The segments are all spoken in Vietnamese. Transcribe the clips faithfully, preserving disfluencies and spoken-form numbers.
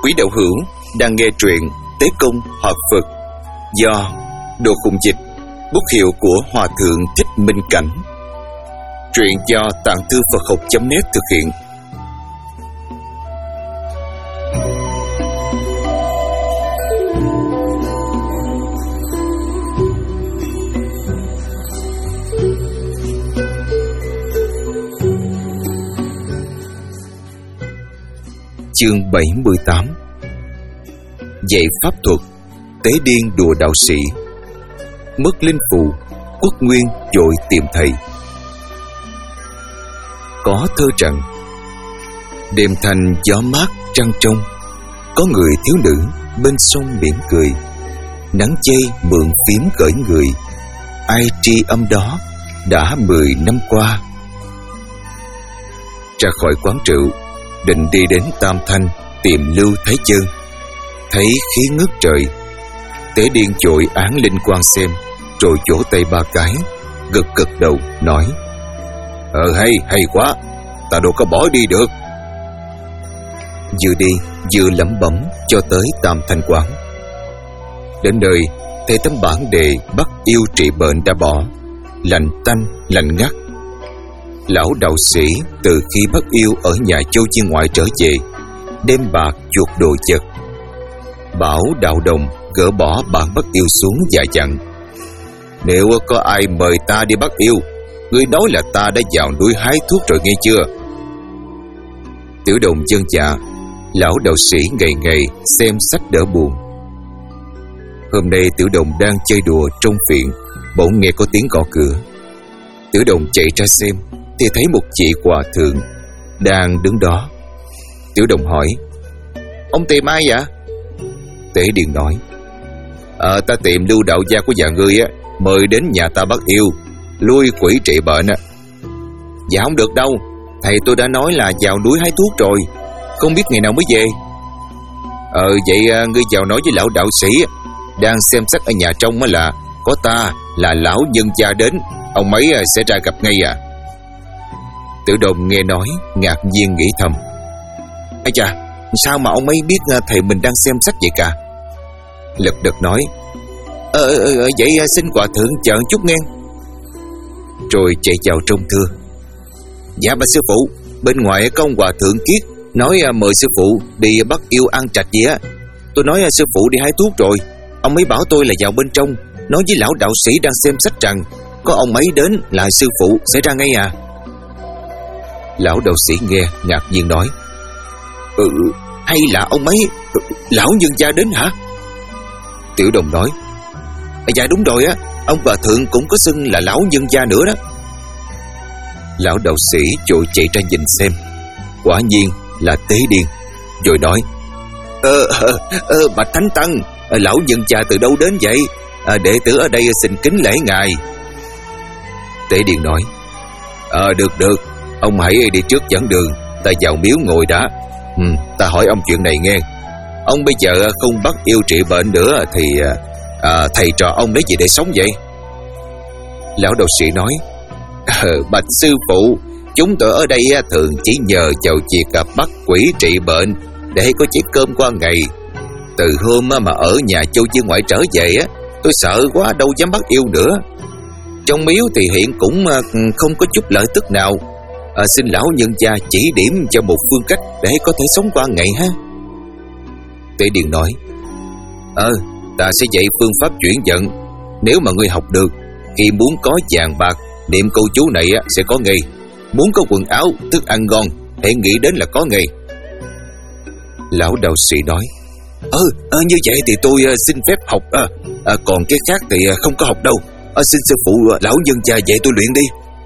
Quý đạo hữu đang nghe truyện Tế Công Hợp Phật do Đồ Khùng Dịch, bút hiệu của Hòa Thượng Thích Minh Cảnh. Truyện do Tạng Thư Phật Học chấm net thực hiện. Chương bảy mươi tám. Dạy pháp thuật, tế điên đùa đạo sĩ. Mất linh phù, Quốc Nguyên vội tìm thầy. Có thơ rằng: đêm thanh gió mát trăng trong, có người thiếu nữ bên sông mỉm cười. Nắng chay mượn phím gửi người, ai tri âm đó đã mười năm qua. Ra khỏi quán rượu, định đi đến Tam Thanh tìm Lưu Thái Chân. Thấy khí ngất trời, tế điên vội án linh quan xem, rồi vỗ tay ba cái, gật gật đầu nói: Ờ hay, hay quá, ta đâu có bỏ đi được. Vừa đi vừa lẩm bẩm cho tới Tam Thanh quán. Đến nơi thấy tấm bảng đề bắt yêu trị bệnh đã bỏ, lạnh tanh lạnh ngắt. Lão đạo sĩ từ khi bắt yêu ở nhà Châu Chi ngoại trở về, đem bạc chuộc đồ vật, bảo đạo đồng gỡ bỏ bản bắt yêu xuống và dặn: nếu có ai mời ta đi bắt yêu, ngươi nói là ta đã vào núi hái thuốc rồi nghe chưa? Tiểu đồng dân dạ. Lão đạo sĩ ngày ngày xem sách đỡ buồn. Hôm nay tiểu đồng đang chơi đùa trong viện, bỗng nghe có tiếng gõ cửa. Tiểu đồng chạy ra xem thì thấy một vị hòa thượng đang đứng đó. Tiểu đồng hỏi: ông tìm ai vậy? Tế điên nói: Ờ ta tìm Lưu đạo gia của nhà ngươi á, mời đến nhà ta bắt yêu, lui quỷ trị bệnh á. Dạ không được đâu, thầy tôi đã nói là vào núi hái thuốc rồi, không biết ngày nào mới về. Ờ vậy ngươi vào nói với lão đạo sĩ đang xem sách ở nhà trong là có ta là lão nhân gia đến, ông ấy sẽ ra gặp ngay à. Tiểu đồng nghe nói ngạc nhiên nghĩ thầm: ây chà, sao mà ông ấy biết thầy mình đang xem sách vậy cả? Lật đật nói: Ờ, ờ vậy xin hòa thượng chờ chút nghe. Rồi chạy vào trong thưa: dạ bà sư phụ, bên ngoài có ông hòa thượng Kiết nói mời sư phụ đi bắt yêu ăn trạch gì á. Tôi nói sư phụ đi hái thuốc rồi, ông ấy bảo tôi là vào bên trong nói với lão đạo sĩ đang xem sách rằng có ông ấy đến là sư phụ sẽ ra ngay à. Lão đạo sĩ nghe ngạc nhiên nói: Ừ, hay là ông ấy lão nhân gia đến hả? Tiểu đồng nói: dạ đúng rồi á, ông hòa thượng cũng có xưng là lão nhân gia nữa đó. Lão đạo sĩ vội chạy ra nhìn xem, quả nhiên là tế điên, rồi nói: Ờ, ờ, ờ bạch thánh tăng, lão nhân gia từ đâu đến vậy? À, đệ tử ở đây xin kính lễ ngài. Tế điên nói: Ờ được được, ông hãy đi trước dẫn đường, ta vào miếu ngồi đã. Ừ, ta hỏi ông chuyện này nghe. Ông bây giờ không bắt yêu trị bệnh nữa thì à, thầy trò ông lấy gì để sống vậy? Lão đạo sĩ nói: ờ, bạch sư phụ, chúng tôi ở đây thường chỉ nhờ vào việc bắt quỷ trị bệnh để có chiếc cơm qua ngày. Từ hôm mà ở nhà Châu Chi ngoại trở về á, tôi sợ quá đâu dám bắt yêu nữa. Trong miếu thì hiện cũng không có chút lợi tức nào. À, xin lão nhân gia chỉ điểm cho một phương cách để có thể sống qua ngày ha. Tế điên nói: Ờ, ta sẽ dạy phương pháp chuyển vận. Nếu mà ngươi học được, khi muốn có vàng bạc, niệm câu chú này sẽ có ngay. Muốn có quần áo, thức ăn ngon, hãy nghĩ đến là có ngay. Lão đạo sĩ nói: Ờ, à, như vậy thì tôi uh, xin phép học à, à, còn cái khác thì uh, không có học đâu. À, xin sư phụ uh, lão nhân gia dạy tôi luyện đi.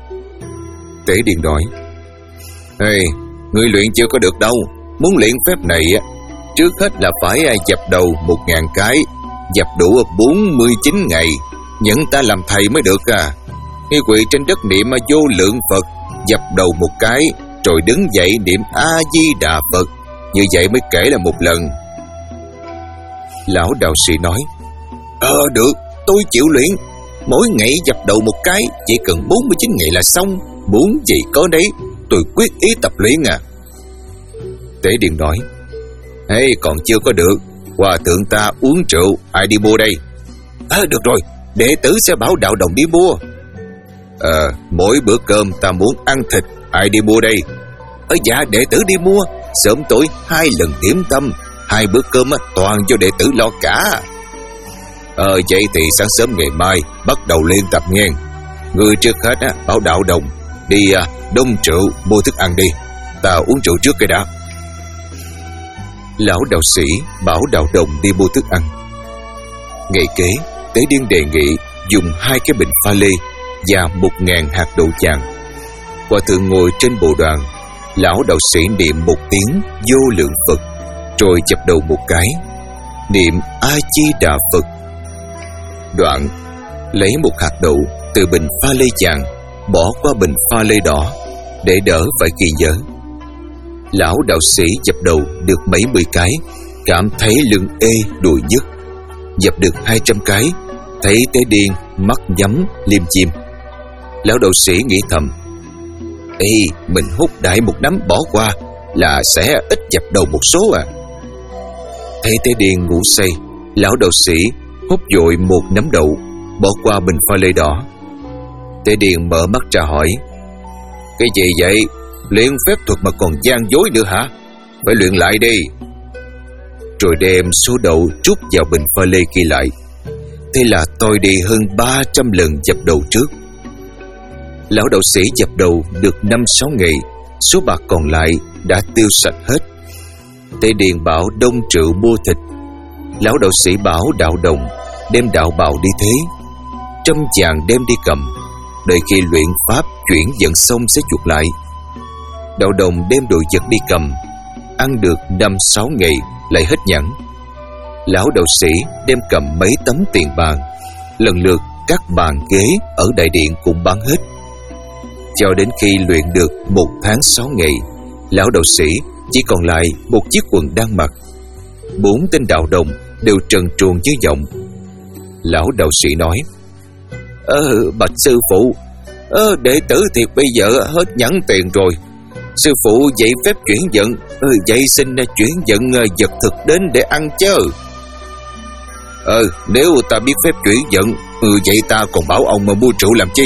Tế điên nói: Ê, ngươi luyện chưa có được đâu. Muốn luyện phép này trước hết là phải dập đầu một ngàn cái, dập đủ bốn mươi chín ngày, nhận ta làm thầy mới được à. Ngươi quỳ trên đất niệm vô lượng Phật, dập đầu một cái, rồi đứng dậy niệm A Di Đà Phật, như vậy mới kể là một lần. Lão đạo sĩ nói: Ờ được, tôi chịu luyện. Mỗi ngày dập đầu một cái, chỉ cần bốn mươi chín ngày là xong. Muốn gì có đấy, tôi quyết ý tập luyện à. Tế điên nói: Hey, còn chưa có được. Hòa thượng ta uống rượu, ai đi mua đây? À, được rồi, đệ tử sẽ bảo đạo đồng đi mua. Ờ, mỗi bữa cơm ta muốn ăn thịt, ai đi mua đây? Ở dạ, đệ tử đi mua. Sớm tối hai lần điểm tâm, hai bữa cơm toàn cho đệ tử lo cả. Ờ, vậy thì sáng sớm ngày mai bắt đầu lên tập nghe. Người trước hết á, bảo đạo đồng đi à, đông rượu mua thức ăn đi. Ta uống rượu trước cái đã. Lão đạo sĩ bảo đạo đồng đi mua thức ăn. Ngày kế, Tế Điên đề nghị dùng hai cái bình pha lê và một ngàn hạt đậu vàng. Hòa thượng ngồi trên bồ đoàn. Lão đạo sĩ niệm một tiếng vô lượng Phật, rồi chập đầu một cái, niệm A Di Đà Phật. Đoạn lấy một hạt đậu từ bình pha lê vàng bỏ qua bình pha lê đỏ để đỡ phải ghi nhớ. Lão đạo sĩ dập đầu được mấy mươi cái, cảm thấy lưng ê đùi nhức. Dập được hai trăm cái, thấy Tế Điên mắt nhắm liêm diêm. Lão đạo sĩ nghĩ thầm: Ê, mình hút đại một nắm bỏ qua là sẽ ít dập đầu một số à. Thấy Tế Điên ngủ say, lão đạo sĩ hút vội một nắm đậu bỏ qua bình pha lê đỏ. Tế Điên mở mắt ra hỏi: Cái gì vậy? Luyện phép thuật mà còn gian dối nữa hả? Phải luyện lại đi. Rồi đem số đậu trút vào bình pha lê kia lại. Thế là tôi đi hơn ba trăm lần dập đầu trước. Lão đạo sĩ dập đầu được năm sáu ngày, số bạc còn lại đã tiêu sạch hết. Tế Điền bảo đông rượu mua thịt. Lão đạo sĩ bảo đạo đồng đem đạo bào đi thế, trăm vàng đem đi cầm, đợi khi luyện pháp chuyển dẫn xong sẽ chuộc lại. Đạo đồng đem đồ vật đi cầm, ăn được năm sáu ngày lại hết nhẫn. Lão đạo sĩ đem cầm mấy tấm tiền vàng, lần lượt các bàn ghế ở đại điện cũng bán hết. Cho đến khi luyện được một tháng sáu ngày, lão đạo sĩ chỉ còn lại một chiếc quần đang mặc. Bốn tên đạo đồng đều trần truồng với giọng. Lão đạo sĩ nói: Ờ, bạch sư phụ, ờ, đệ tử thiệt bây giờ hết nhẫn tiền rồi. Sư phụ dạy phép chuyển vận, ờ, vậy xin chuyển vận vật thực đến để ăn chứ. Ờ, nếu ta biết phép chuyển vận, ừ, vậy ta còn bảo ông mà mua rượu làm chi?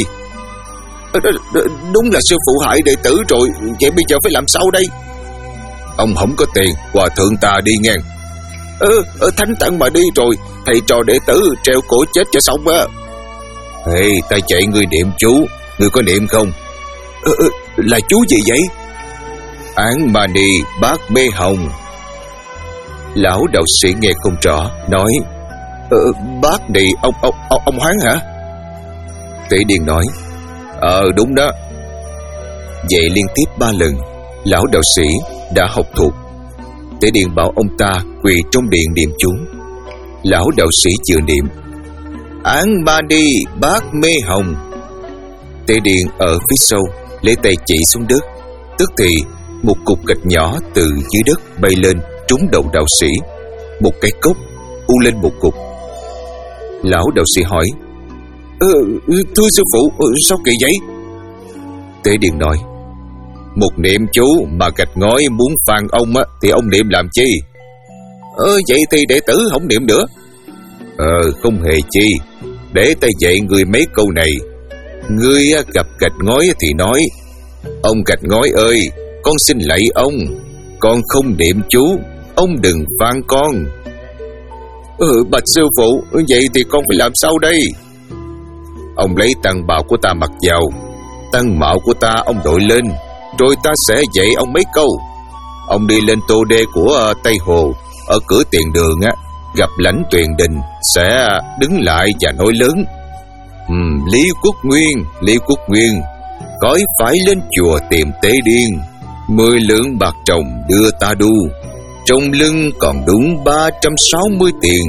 Đúng là sư phụ hại đệ tử rồi, vậy bây giờ phải làm sao đây? Ông không có tiền, hòa thượng ta đi ngang. Ờ, ờ thánh tặng mà đi rồi, thầy trò đệ tử treo cổ chết cho xong á. Ê, ta dạy ngươi niệm chú, ngươi có niệm không? Ờ, ờ, là chú gì vậy? Án Mani Bát Mê Hồng. Lão đạo sĩ nghe không rõ, nói: Ờ, bác đi, ông, ông, ông, ông Hoán hả? Tế Điền nói: Ờ, đúng đó. Vậy liên tiếp ba lần, lão đạo sĩ đã học thuộc. Tế Điền bảo ông ta quỳ trong điện niệm chú. Lão đạo sĩ vừa niệm: Án Mani Bát Mê Hồng. Tế Điền ở phía sau lấy tay chỉ xuống đất, tức thì một cục gạch nhỏ từ dưới đất bay lên trúng đầu đạo sĩ. Một cái cốc u lên một cục. Lão đạo sĩ hỏi: ờ, Thưa sư phụ, sao kỳ vậy? Tế Điền nói: Một niệm chú mà gạch ngói muốn phàn ông á, thì ông niệm làm chi? Ờ, vậy thì đệ tử không niệm nữa. Ờ, không hề chi. Để ta dạy người mấy câu này. Ngươi gặp gạch ngói thì nói: Ông gạch ngói ơi, con xin lạy ông, con không niệm chú, ông đừng phàn con. Ừ, bạch sư phụ, vậy thì con phải làm sao đây? Ông lấy tăng bào của ta mặc vào, tăng mạo của ta ông đội lên, rồi ta sẽ dạy ông mấy câu. Ông đi lên tô đê của Tây Hồ, ở cửa tiền đường á, gặp lãnh Tuyền Đình, sẽ đứng lại và nói lớn: uhm, Lý Quốc Nguyên, Lý Quốc Nguyên, cõi phải lên chùa tìm Tế Điên, mười lượng bạc trồng đưa ta đu, trong lưng còn đúng ba trăm sáu mươi tiền.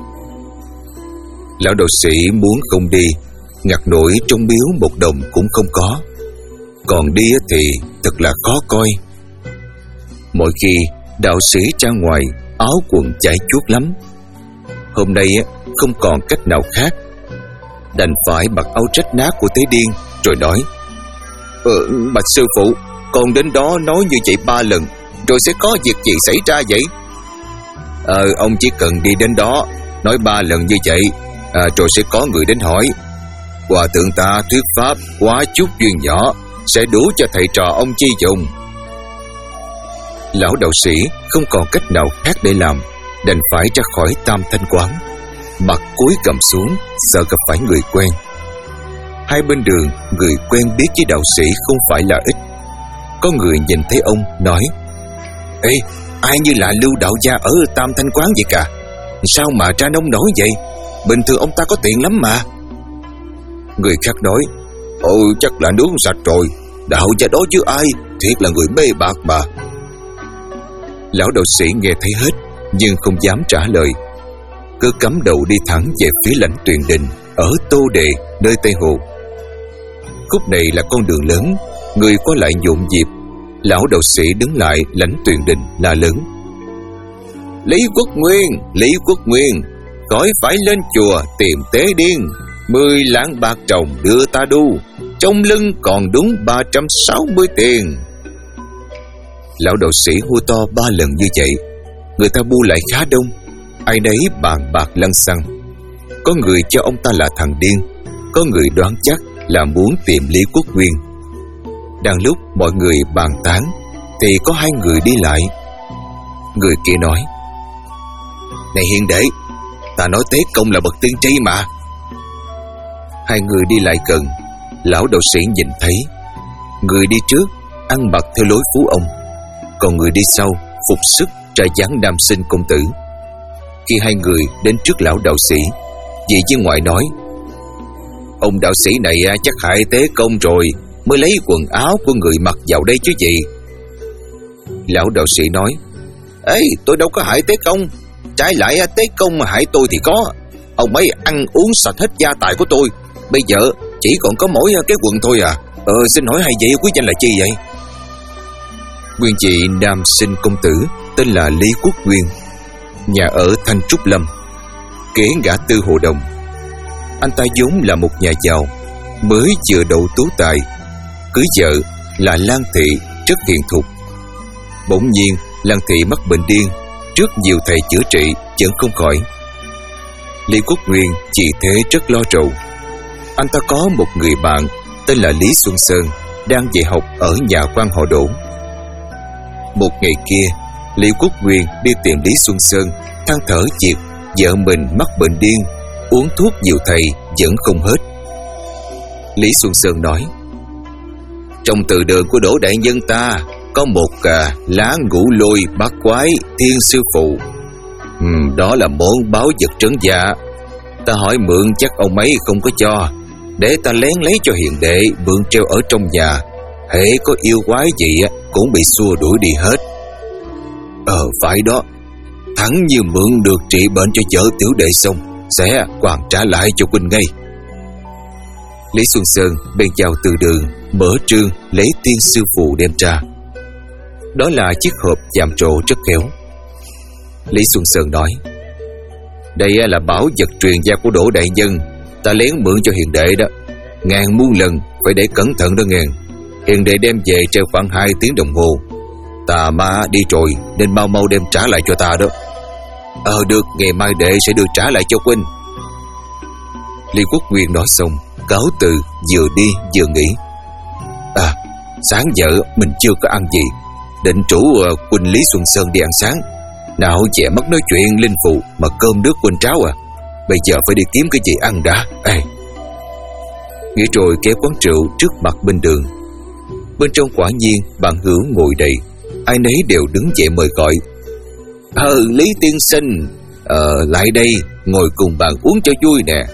Lão đạo sĩ muốn không đi, ngặt nổi trong miếu một đồng cũng không có, còn đi thì thật là khó coi. Mỗi khi đạo sĩ ra ngoài, áo quần chảy chuốt lắm. Hôm nay không còn cách nào khác, đành phải mặc áo rách nát của Tế Điên, rồi nói: Ờ, bạch sư phụ, con đến đó nói như vậy ba lần, rồi sẽ có việc gì xảy ra vậy? Ờ ông chỉ cần đi đến đó, nói ba lần như vậy, à, rồi sẽ có người đến hỏi. Hòa thượng ta thuyết pháp quá chút duyên nhỏ, sẽ đủ cho thầy trò ông chi dùng. Lão đạo sĩ không còn cách nào khác để làm, đành phải ra khỏi Tam Thanh quán. Mặt cúi gằm xuống, sợ gặp phải người quen. Hai bên đường, người quen biết với đạo sĩ không phải là ít. Có người nhìn thấy ông nói: Ê, ai như là Lưu đạo gia ở Tam Thanh quán vậy cả? Sao mà ra nông nổi vậy? Bình thường ông ta có tiền lắm mà. Người khác nói: Ôi chắc là nướng sạch rồi, đạo gia đó chứ ai, thiệt là người mê bạc mà. Lão đạo sĩ nghe thấy hết, nhưng không dám trả lời, cứ cắm đầu đi thẳng về phía lãnh Tuyền Đình ở Tô Đề, nơi Tây Hồ. Khúc này là con đường lớn, người qua lại nhộn nhịp. Lão đạo sĩ đứng lại lãnh Tuyền Đình la lớn: Lý Quốc Nguyên, Lý Quốc Nguyên, khỏi phải lên chùa tìm tế điên. Mười lạng bạc trồng đưa ta đu, trong lưng còn đúng ba trăm sáu mươi tiền. Lão đạo sĩ hô to ba lần như vậy, người ta bu lại khá đông, ai nấy bàn bạc lăng xăng. Có người cho ông ta là thằng điên, có người đoán chắc là muốn tìm Lý Quốc Nguyên. Đang lúc mọi người bàn tán thì có hai người đi lại. Người kia nói: Này hiền đệ, ta nói Tế Công là bậc tiên tri mà. Hai người đi lại gần, lão đạo sĩ nhìn thấy người đi trước ăn mặc theo lối phú ông, còn người đi sau phục sức ra dáng nam sinh công tử. Khi hai người đến trước lão đạo sĩ, vị viên ngoại nói: Ông đạo sĩ này chắc hại Tế Công rồi, mới lấy quần áo của người mặc vào đây chứ gì. Lão đạo sĩ nói: Ê, tôi đâu có hại Tế Công, trái lại Tế Công mà hại tôi thì có. Ông ấy ăn uống sạch hết gia tài của tôi, bây giờ chỉ còn có mỗi cái quần thôi à. Ờ xin hỏi hai vị quý danh là chi vậy? Nguyên vị nam sinh công tử tên là Lý Quốc Nguyên, nhà ở Thanh Trúc Lâm, kế ngã tư Hồ Đồng. Anh ta vốn là một nhà giàu, mới vừa đậu tú tài, cưới vợ là Lan Thị rất hiền thục. Bỗng nhiên Lan Thị mắc bệnh điên, trước nhiều thầy chữa trị vẫn không khỏi. Lý Quốc Nguyên vì thế rất lo rầu. Anh ta có một người bạn tên là Lý Xuân Sơn, đang dạy học ở nhà quan họ Đỗ. Một ngày kia, Lý Quốc Nguyên đi tìm Lý Xuân Sơn, than thở việc vợ mình mắc bệnh điên, uống thuốc nhiều thầy vẫn không hết. Lý Xuân Sơn nói: Trong từ đường của Đỗ đại nhân ta có một à, lá ngũ lôi bát quái thiên sư phụ. ừ, Đó là món báo vật trấn dạ. Ta hỏi mượn chắc ông ấy không có cho, để ta lén lấy cho hiền đệ mượn treo ở trong nhà. Hễ có yêu quái gì cũng bị xua đuổi đi hết. Ờ phải đó, thẳng như mượn được trị bệnh cho vợ tiểu đệ xong sẽ hoàn trả lại cho huynh ngay. Lý Xuân Sơn bèn vào từ đường, mở trương lấy tiên sư phụ đem ra. Đó là chiếc hộp chạm trổ rất khéo. Lý Xuân Sơn nói: Đây là bảo vật truyền gia của Đỗ đại nhân, ta lén mượn cho hiền đệ đó. Ngàn muôn lần phải để cẩn thận đó ngàn. Hiền đệ đem về treo khoảng hai tiếng đồng hồ. Ta ma đi rồi nên mau mau đem trả lại cho ta đó. Ờ được, ngày mai đệ sẽ đưa trả lại cho huynh. Lý Quốc Nguyên nói xong, cáo từ, vừa đi vừa nghĩ: À, sáng giờ mình chưa có ăn gì, định rủ uh, huynh Lý Xuân Sơn đi ăn sáng. Nào trẻ mất nói chuyện linh phụ mà cơm nước quên tráo à. Bây giờ phải đi kiếm cái gì ăn đã. Ê. Nghĩ rồi kéo quán rượu trước mặt bên đường. Bên trong quả nhiên bạn hữu ngồi đầy, ai nấy đều đứng dậy mời gọi: Ờ Lý tiên sinh, Ờ lại đây ngồi cùng bạn uống cho vui nè.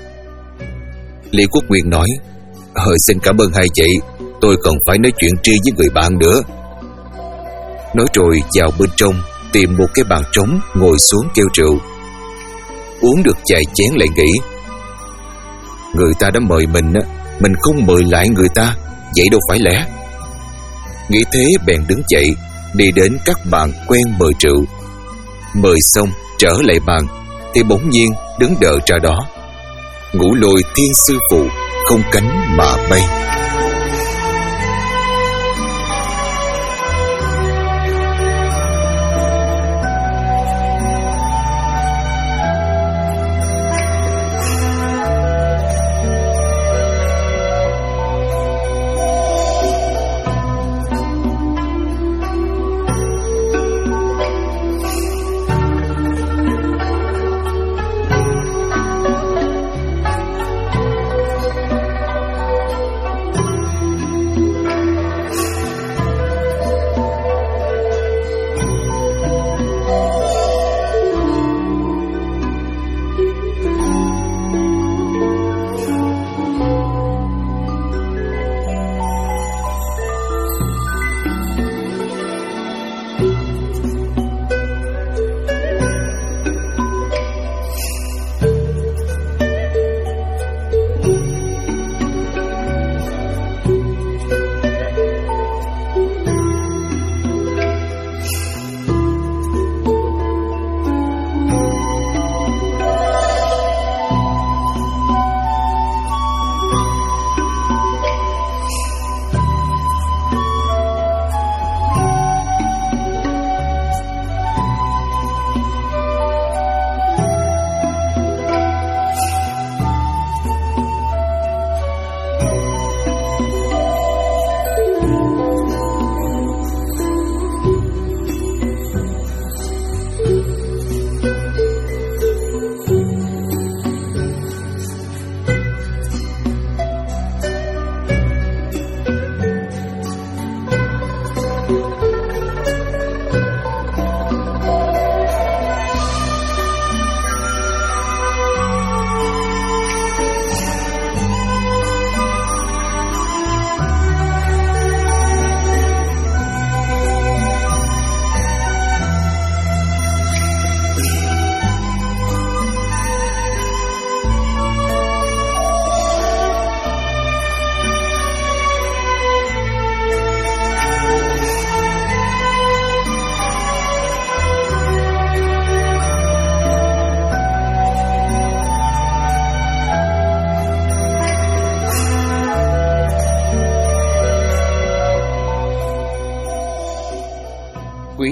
Lý Quốc Nguyên nói: Ờ xin cảm ơn hai chị, tôi còn phải nói chuyện riêng với người bạn nữa. Nói rồi vào bên trong tìm một cái bàn trống ngồi xuống kêu rượu. Uống được vài chén lại nghĩ: Người ta đã mời mình á, mình không mời lại người ta, vậy đâu phải lẽ. Nghĩ thế bèn đứng dậy đi đến các bàn quen mời rượu. Mời xong trở lại bàn thì bỗng nhiên đứng đợi ra đó Ngũ Lôi thiên sư phụ không cánh mà bay.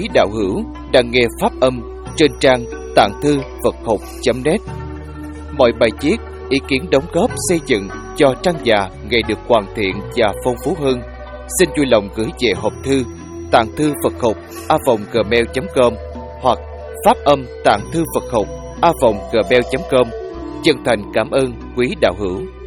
quý đạo hữu đang nghe pháp âm trên trang tạng thư Phật học chấm net. Mọi bài viết, ý kiến đóng góp xây dựng cho trang già ngày được hoàn thiện và phong phú hơn, xin vui lòng gửi về hộp thư tạng thư Phật học a vòng gmail chấm com hoặc pháp âm tạng thư Phật học a vòng gmail chấm com. Chân thành cảm ơn quý đạo hữu.